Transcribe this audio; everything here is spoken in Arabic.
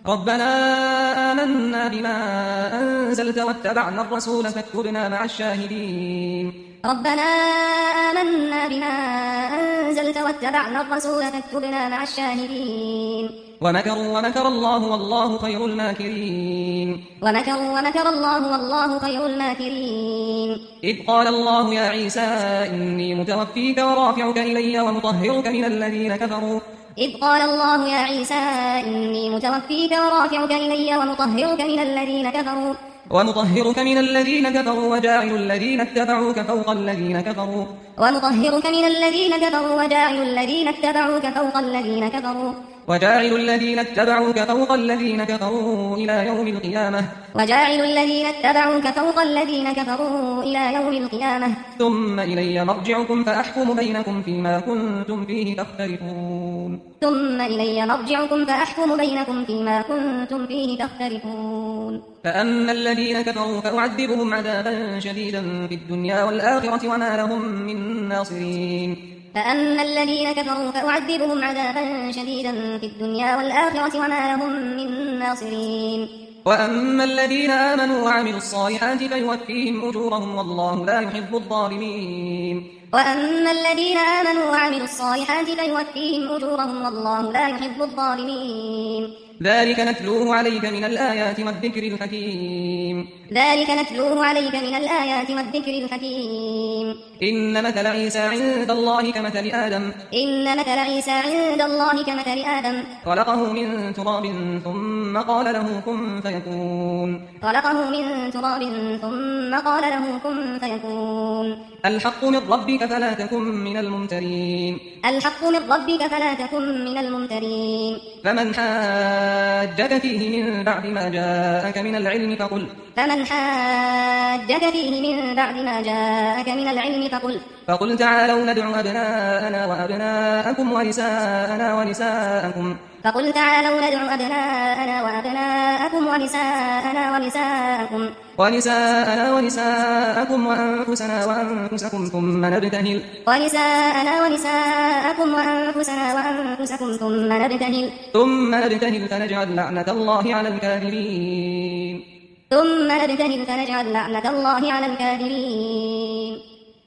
ربنا آمنا بما أنزلت واتبعنا الرسول فاكتبنا مع الشاهدين ربنا آمنا بما أنزلت واتبعنا الرسول فاكتبنا مع الشاهدين ومكر الله والله خير الماكرين ومكر الله والله خير الماكرين إذ قال الله يا عيسى إني متوفيك ورافعك إلي ومطهرك من الذين كفروا إذ قال الله يا عيسى إني متوفيك ورافعك إلي ومطهرك من الذين كفروا وجاعل الذين اتبعوك فوق الذين كفروا إلى يوم القيامة ثم إلي مرجعكم فأحكم بينكم فيما كنتم فيه تختلفون فأما الذين كفروا فأعذبهم عذابا شديدا في الدنيا والآخرة وما لهم من ناصرين وأما الذين آمنوا وعملوا الصالحات فيوفيهم أجورهم والله لا يحب الظالمين ذلك نتلوه عليك من الآيات والذكر الحكيم إن مثل عيسى عند الله كمثل آدم خلقه من تراب ثم قال له كن فيكون الحق من ربك فلا تكن من الممترين فمن حاجك فيه من بعد ما جاءك من العلم فقل تعالوا ندع أبناءنا وأبناءكم ونساءنا ونساءكم وأنفسنا وأنفسكم ثم نبتهل فنجعل لعنة الله على الكاذبين